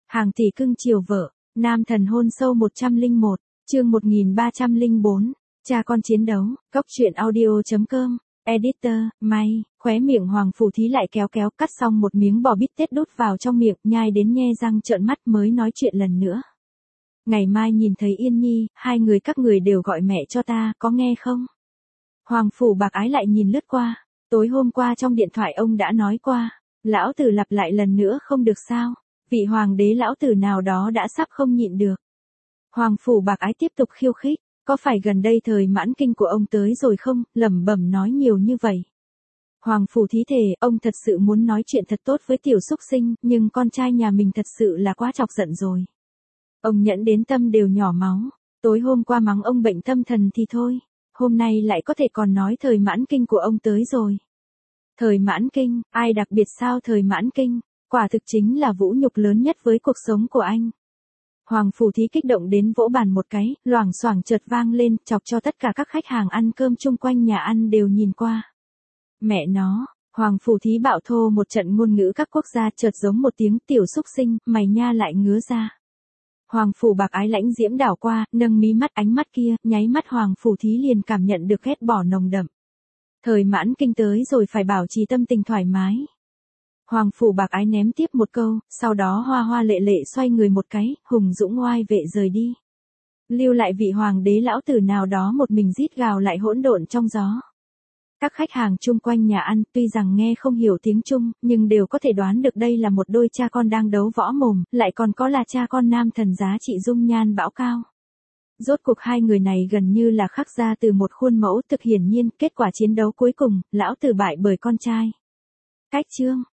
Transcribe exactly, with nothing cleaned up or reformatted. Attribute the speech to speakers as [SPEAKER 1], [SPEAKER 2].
[SPEAKER 1] Hàng tỷ cưng chiều vợ, nam thần hôn sâu một trăm lẻ một, chương một nghìn ba trăm lẻ bốn, cha con chiến đấu, góc truyện audio.com, editor, may, khóe miệng Hoàng Phủ Thí lại kéo kéo cắt xong một miếng bò bít tết đút vào trong miệng, nhai đến nhe răng trợn mắt mới nói chuyện lần nữa. Ngày mai nhìn thấy Yên Nhi, hai người các người đều gọi mẹ cho ta, có nghe không? Hoàng Phủ Bạc Ái lại nhìn lướt qua, tối hôm qua trong điện thoại ông đã nói qua, lão tử lặp lại lần nữa không được sao? Vị hoàng đế lão tử nào đó đã sắp không nhịn được. Hoàng Phủ Bạc Ái tiếp tục khiêu khích, có phải gần đây thời mãn kinh của ông tới rồi không, lẩm bẩm nói nhiều như vậy. Hoàng Phủ Thí thề, ông thật sự muốn nói chuyện thật tốt với tiểu xúc sinh, nhưng con trai nhà mình thật sự là quá chọc giận rồi. Ông nhẫn đến tâm đều nhỏ máu, tối hôm qua mắng ông bệnh tâm thần thì thôi, hôm nay lại có thể còn nói thời mãn kinh của ông tới rồi. Thời mãn kinh, ai đặc biệt sao thời mãn kinh? Quả thực chính là vũ nhục lớn nhất với cuộc sống của anh. Hoàng Phủ Thí kích động đến vỗ bàn một cái, loảng xoảng chợt vang lên, chọc cho tất cả các khách hàng ăn cơm chung quanh nhà ăn đều nhìn qua. Mẹ nó, Hoàng Phủ Thí bạo thô một trận ngôn ngữ các quốc gia chợt giống một tiếng tiểu xúc sinh, mày nha lại ngứa ra. Hoàng Phủ Bạc Ái lãnh diễm đảo qua, nâng mí mắt ánh mắt kia, nháy mắt Hoàng Phủ Thí liền cảm nhận được ghét bỏ nồng đậm. Thời mãn kinh tới rồi phải bảo trì tâm tình thoải mái. Hoàng Phủ Bạc Ái ném tiếp một câu, sau đó hoa hoa lệ lệ xoay người một cái, hùng dũng oai vệ rời đi. Lưu lại vị hoàng đế lão tử nào đó một mình rít gào lại hỗn độn trong gió. Các khách hàng chung quanh nhà ăn tuy rằng nghe không hiểu tiếng Trung, nhưng đều có thể đoán được đây là một đôi cha con đang đấu võ mồm, lại còn có là cha con nam thần giá trị dung nhan bão cao. Rốt cuộc hai người này gần như là khắc ra từ một khuôn mẫu, thực hiển nhiên, kết quả chiến đấu cuối cùng, lão tử bại bởi con trai. Cách chương